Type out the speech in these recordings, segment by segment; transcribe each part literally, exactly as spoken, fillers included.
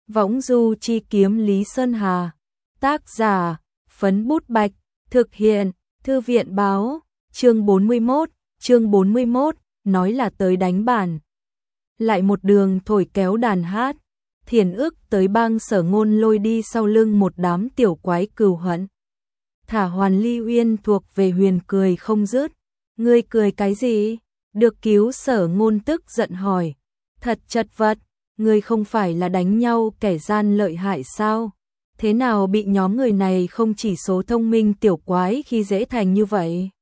Võng du chi kiếm Lý Sơn Hà. Tác giả, Phấn Bút Bạch. Thực hiện, Thư viện báo. Chương bốn mươi mốt, chương bốn mươi mốt, nói là tới đánh bản. Lại một đường thổi kéo đàn hát. Thiền ức tới bang Sở Ngôn lôi đi sau lưng một đám tiểu quái cừu hận. Thả Hoàn Ly Uyên thuộc về Huyền cười không dứt. Ngươi cười cái gì? Được cứu Sở Ngôn tức giận hỏi. Thật chật vật, ngươi không phải là đánh nhau kẻ gian lợi hại sao? Thế nào bị nhóm người này không chỉ số thông minh tiểu quái khi dễ thành như vậy?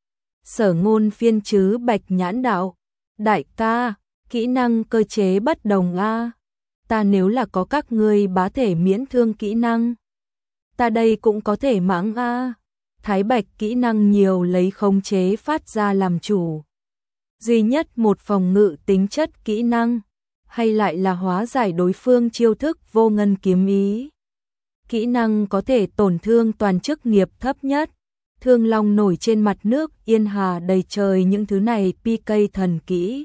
Sở Ngôn phiên chứ Bạch Nhãn đạo. Đại ca, kỹ năng cơ chế bất đồng a. Ta nếu là có các ngươi bá thể miễn thương kỹ năng, ta đây cũng có thể mãng a. Thái Bạch kỹ năng nhiều lấy khống chế phát ra làm chủ. Duy nhất một phòng ngự tính chất kỹ năng, hay lại là hóa giải đối phương chiêu thức vô ngân kiếm ý. Kỹ năng có thể tổn thương toàn chức nghiệp thấp nhất. Thương long nổi trên mặt nước, yên hà đầy trời, những thứ này pê ca thần kỹ.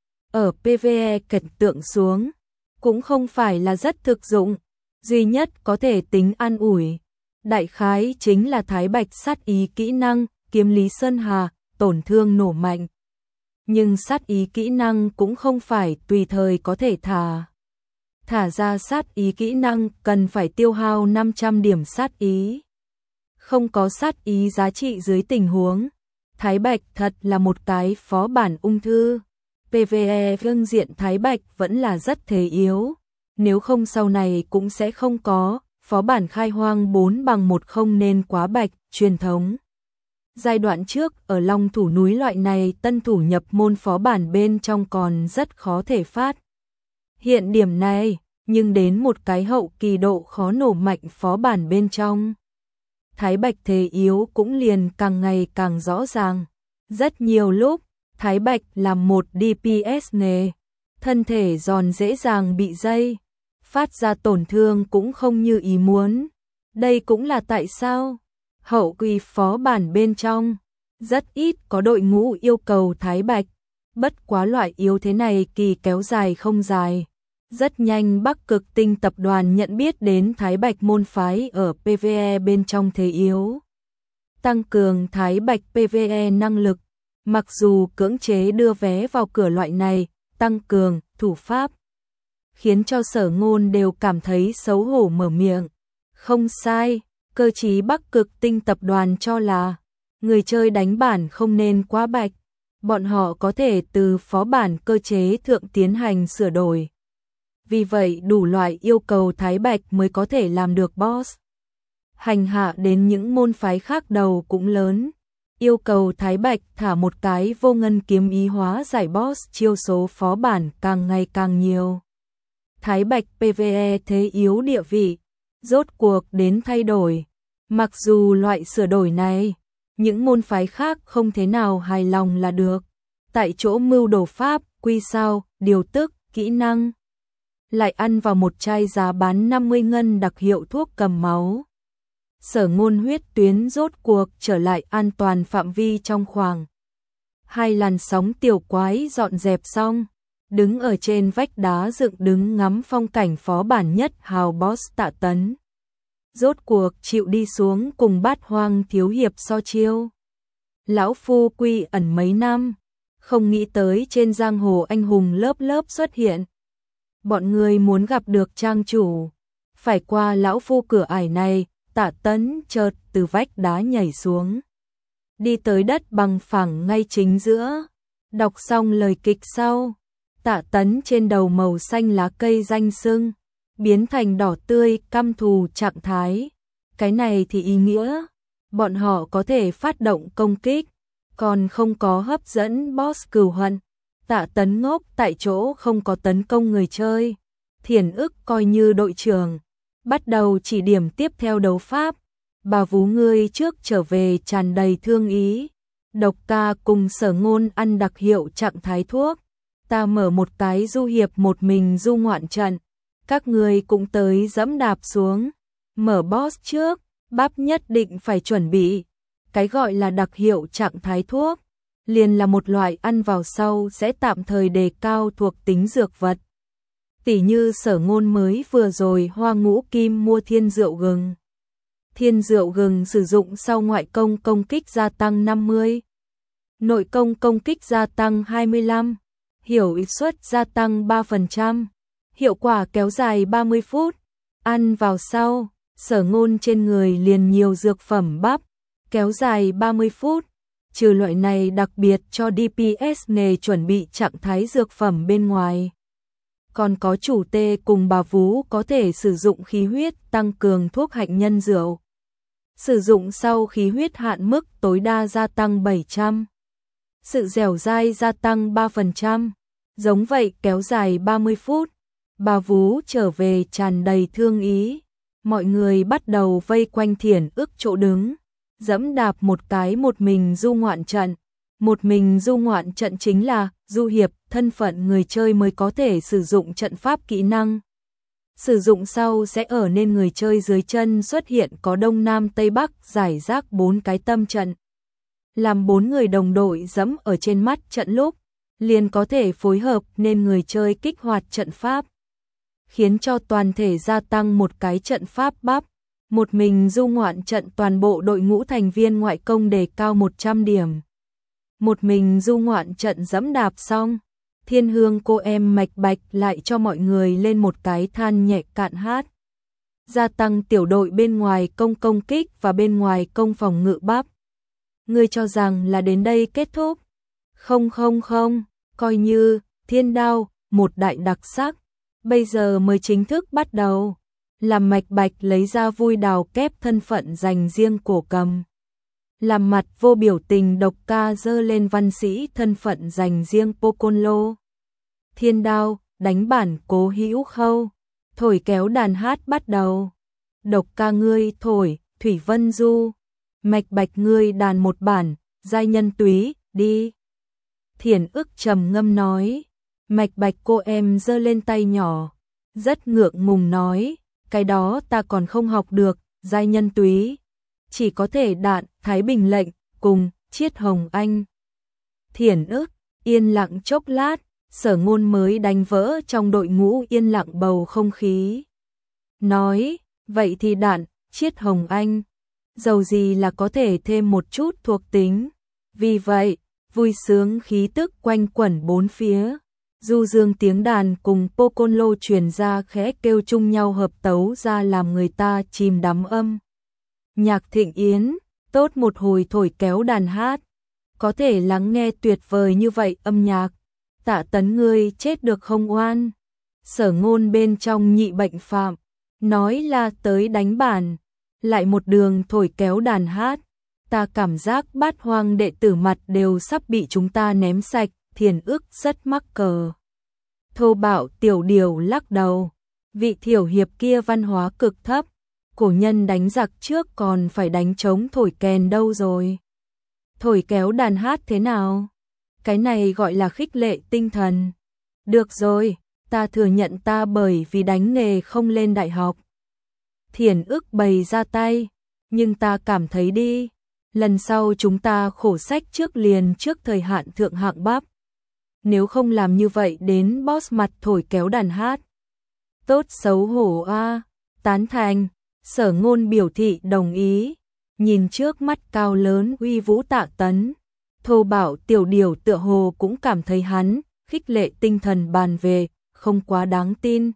Ở pê vê e cảnh tượng xuống, cũng không phải là rất thực dụng, duy nhất có thể tính an ủi. Đại khái chính là Thái Bạch sát ý kỹ năng, kiếm Lý Sơn Hà, tổn thương nổ mạnh. Nhưng sát ý kỹ năng cũng không phải tùy thời có thể thả. Thả ra sát ý kỹ năng cần phải tiêu hao năm trăm điểm sát ý. Không có sát ý giá trị dưới tình huống, Thái Bạch thật là một cái phó bản ung thư. pê vê e phương diện Thái Bạch vẫn là rất thế yếu, nếu không sau này cũng sẽ không có phó bản khai hoang bốn bằng một không nên quá bạch truyền thống. Giai đoạn trước ở Long Thủ núi loại này tân thủ nhập môn phó bản bên trong còn rất khó thể phát hiện điểm này, nhưng đến một cái hậu kỳ độ khó nổ mạnh phó bản bên trong, Thái Bạch thế yếu cũng liền càng ngày càng rõ ràng. Rất nhiều lúc Thái Bạch làm một đê pê ét nghề, thân thể giòn dễ dàng bị dây, phát ra tổn thương cũng không như ý muốn. Đây cũng là tại sao hậu kỳ phó bản bên trong rất ít có đội ngũ yêu cầu Thái Bạch. Bất quá loại yếu thế này kỳ kéo dài không dài. Rất nhanh Bắc Cực Tinh tập đoàn nhận biết đến Thái Bạch môn phái ở pê vê e bên trong thế yếu. Tăng cường Thái Bạch pê vê e năng lực. Mặc dù cưỡng chế đưa vé vào cửa loại này, tăng cường thủ pháp, khiến cho Sở Ngôn đều cảm thấy xấu hổ mở miệng. Không sai, cơ chí Bắc Cực Tinh tập đoàn cho là người chơi đánh bản không nên quá bạch. Bọn họ có thể từ phó bản cơ chế thượng tiến hành sửa đổi. Vì vậy đủ loại yêu cầu Thái Bạch mới có thể làm được boss. Hành hạ đến những môn phái khác đầu cũng lớn. Yêu cầu Thái Bạch thả một cái vô ngân kiếm ý hóa giải boss chiêu số phó bản càng ngày càng nhiều. Thái Bạch pê vê e thế yếu địa vị, rốt cuộc đến thay đổi. Mặc dù loại sửa đổi này, những môn phái khác không thế nào hài lòng là được. Tại chỗ mưu đồ pháp, quy sao, điều tức, kỹ năng. Lại ăn vào một chai giá bán năm mươi ngân đặc hiệu thuốc cầm máu. Sở Ngôn huyết tuyến rốt cuộc trở lại an toàn phạm vi trong khoảng. Hai làn sóng tiểu quái dọn dẹp xong, đứng ở trên vách đá dựng đứng ngắm phong cảnh phó bản nhất hào boss Tạ Tấn. Rốt cuộc chịu đi xuống cùng Bát Hoang thiếu hiệp so chiêu. Lão phu quy ẩn mấy năm, không nghĩ tới trên giang hồ anh hùng lớp lớp xuất hiện. Bọn người muốn gặp được trang chủ, phải qua lão phu cửa ải này. Tạ Tấn chợt từ vách đá nhảy xuống, đi tới đất bằng phẳng ngay chính giữa. Đọc xong lời kịch sau, Tạ Tấn trên đầu màu xanh lá cây danh xưng biến thành đỏ tươi căm thù trạng thái. Cái này thì ý nghĩa bọn họ có thể phát động công kích, còn không có hấp dẫn boss cừu hận. Tạ Tấn ngốc tại chỗ không có tấn công người chơi. Thiền ức coi như đội trưởng, bắt đầu chỉ điểm tiếp theo đấu pháp. Bà vú ngươi trước trở về tràn đầy thương ý. Độc ca cùng Sở Ngôn ăn đặc hiệu trạng thái thuốc. Ta mở một cái du hiệp một mình du ngoạn trận. Các ngươi cũng tới dẫm đạp xuống. Mở boss trước, bắp nhất định phải chuẩn bị. Cái gọi là đặc hiệu trạng thái thuốc, liền là một loại ăn vào sau sẽ tạm thời đề cao thuộc tính dược vật. Tỉ như Sở Ngôn mới vừa rồi hoa ngũ kim mua thiên rượu gừng. Thiên rượu gừng sử dụng sau ngoại công công kích gia tăng năm mươi, nội công công kích gia tăng hai mươi lăm, hiểu ích suất gia tăng ba phần trăm, hiệu quả kéo dài ba mươi phút. Ăn vào sau, Sở Ngôn trên người liền nhiều dược phẩm bắp, kéo dài ba mươi phút. Trừ loại này đặc biệt cho đê pê ét nghề chuẩn bị trạng thái dược phẩm bên ngoài. Còn có chủ tê cùng bà vú có thể sử dụng khí huyết tăng cường thuốc hạnh nhân rượu. Sử dụng sau khí huyết hạn mức tối đa gia tăng bảy trăm. Sự dẻo dai gia tăng ba phần trăm. Giống vậy kéo dài ba mươi phút. Bà vú trở về tràn đầy thương ý. Mọi người bắt đầu vây quanh Thiển Ức chỗ đứng. Dẫm đạp một cái một mình du ngoạn trận. Một mình du ngoạn trận chính là du hiệp, thân phận người chơi mới có thể sử dụng trận pháp kỹ năng. Sử dụng sau sẽ ở nên người chơi dưới chân xuất hiện có đông nam tây bắc giải rác bốn cái tâm trận. Làm bốn người đồng đội dẫm ở trên mắt trận lúc, liền có thể phối hợp nên người chơi kích hoạt trận pháp. Khiến cho toàn thể gia tăng một cái trận pháp bắp. Một mình du ngoạn trận toàn bộ đội ngũ thành viên ngoại công đề cao một trăm điểm. Một mình du ngoạn trận dẫm đạp xong, Thiên Hương cô em Mạch Bạch lại cho mọi người lên một cái than nhẹ cạn hát. Gia tăng tiểu đội bên ngoài công công kích và bên ngoài công phòng ngự bắp. Ngươi cho rằng là đến đây kết thúc? Không không không, coi như thiên đao, một đại đặc sắc. Bây giờ mới chính thức bắt đầu. Làm Mạch Bạch lấy ra vui đào kép thân phận dành riêng cổ cầm. Làm mặt vô biểu tình độc ca dơ lên văn sĩ thân phận dành riêng Poconlo. Thiên đao, đánh bản Cố Hữu Khâu. Thổi kéo đàn hát bắt đầu. Độc ca ngươi thổi, Thủy Vân Du. Mạch Bạch ngươi đàn một bản, giai nhân túy, đi. Thiển Ức trầm ngâm nói. Mạch Bạch cô em dơ lên tay nhỏ. Rất ngượng ngùng nói. Cái đó ta còn không học được, giai nhân túy. Chỉ có thể đạn, Thái Bình lệnh, cùng, Chiết Hồng Anh. Thiển Ức, yên lặng chốc lát, Sở Ngôn mới đánh vỡ trong đội ngũ yên lặng bầu không khí. Nói, vậy thì đạn, Chiết Hồng Anh. Dầu gì là có thể thêm một chút thuộc tính. Vì vậy, vui sướng khí tức quanh quẩn bốn phía. Du dương tiếng đàn cùng Poconlo truyền ra khẽ kêu chung nhau hợp tấu ra làm người ta chìm đắm âm. Nhạc Thịnh Yến, tốt một hồi thổi kéo đàn hát. Có thể lắng nghe tuyệt vời như vậy âm nhạc. Tạ Tấn ngươi chết được không oan. Sở Ngôn bên trong nhị bệnh phạm. Nói là tới đánh bản. Lại một đường thổi kéo đàn hát. Ta cảm giác Bát Hoang đệ tử mặt đều sắp bị chúng ta ném sạch. Thiển Ức rất mắc cờ. Thô bạo Tiểu Điều lắc đầu. Vị thiểu hiệp kia văn hóa cực thấp. Cổ nhân đánh giặc trước còn phải đánh trống thổi kèn đâu rồi. Thổi kéo đàn hát thế nào? Cái này gọi là khích lệ tinh thần. Được rồi, ta thừa nhận ta bởi vì đánh nghề không lên đại học. Thiển Ức bày ra tay. Nhưng ta cảm thấy đi. Lần sau chúng ta khổ sách trước liền trước thời hạn thượng hạng bắp. Nếu không làm như vậy đến boss mặt thổi kéo đàn hát. Tốt xấu hổ a. Tán thành. Sở Ngôn biểu thị đồng ý. Nhìn trước mắt cao lớn uy vũ Tạ Tấn. Thô bạo Tiểu Điều tựa hồ cũng cảm thấy hắn khích lệ tinh thần bàn về, không quá đáng tin.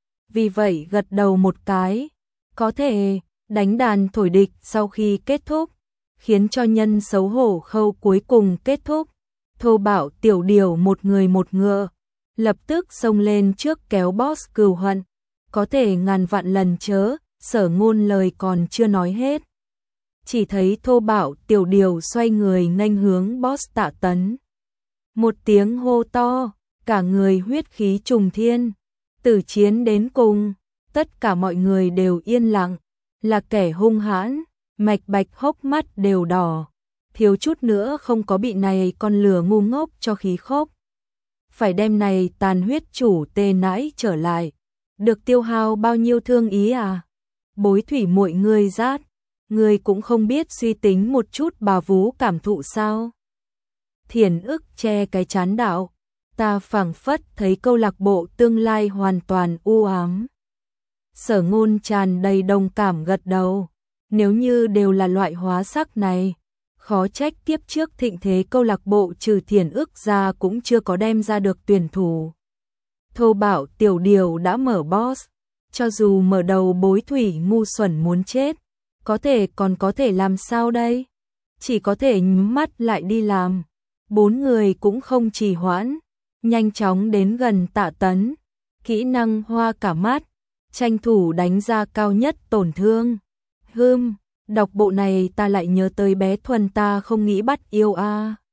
Vì vậy gật đầu một cái. Có thể đánh đàn thổi địch sau khi kết thúc. Khiến cho nhân xấu hổ khâu cuối cùng kết thúc. Thô bạo Tiểu Điều một người một ngựa. Lập tức xông lên trước kéo boss cừu hận. Có thể ngàn vạn lần chớ. Sở Ngôn lời còn chưa nói hết. Chỉ thấy thô bạo Tiểu Điều xoay người nghênh hướng boss Tạ Tấn. Một tiếng hô to, cả người huyết khí trùng thiên. Tử chiến đến cùng, tất cả mọi người đều yên lặng. Là kẻ hung hãn, Mạch Bạch hốc mắt đều đỏ. Thiếu chút nữa không có bị này con lừa ngu ngốc cho khí khốc. Phải đem này tàn huyết chủ tê nãi trở lại. Được tiêu hao bao nhiêu thương ý à? Bối thủy muội ngươi rát, ngươi cũng không biết suy tính một chút bà vú cảm thụ sao? Thiển Ức che cái chán đạo, Ta phảng phất thấy câu lạc bộ tương lai hoàn toàn u ám. Sở Ngôn tràn đầy đồng cảm gật đầu. Nếu như đều là loại hóa sắc này, khó trách tiếp trước thịnh thế câu lạc bộ trừ Thiền Ức ra cũng chưa có đem ra được tuyển thủ. Thô Bảo Tiểu Điều đã mở boss, cho dù mở đầu bối thủy ngu xuẩn muốn chết, có thể còn có thể làm sao đây? Chỉ có thể nhắm mắt lại đi làm. Bốn người cũng không trì hoãn, nhanh chóng đến gần Tạ Tấn, kỹ năng hoa cả mắt, tranh thủ đánh ra cao nhất tổn thương. Hừm, đọc bộ này ta lại nhớ tới bé Thuần ta không nghĩ bắt yêu a. À.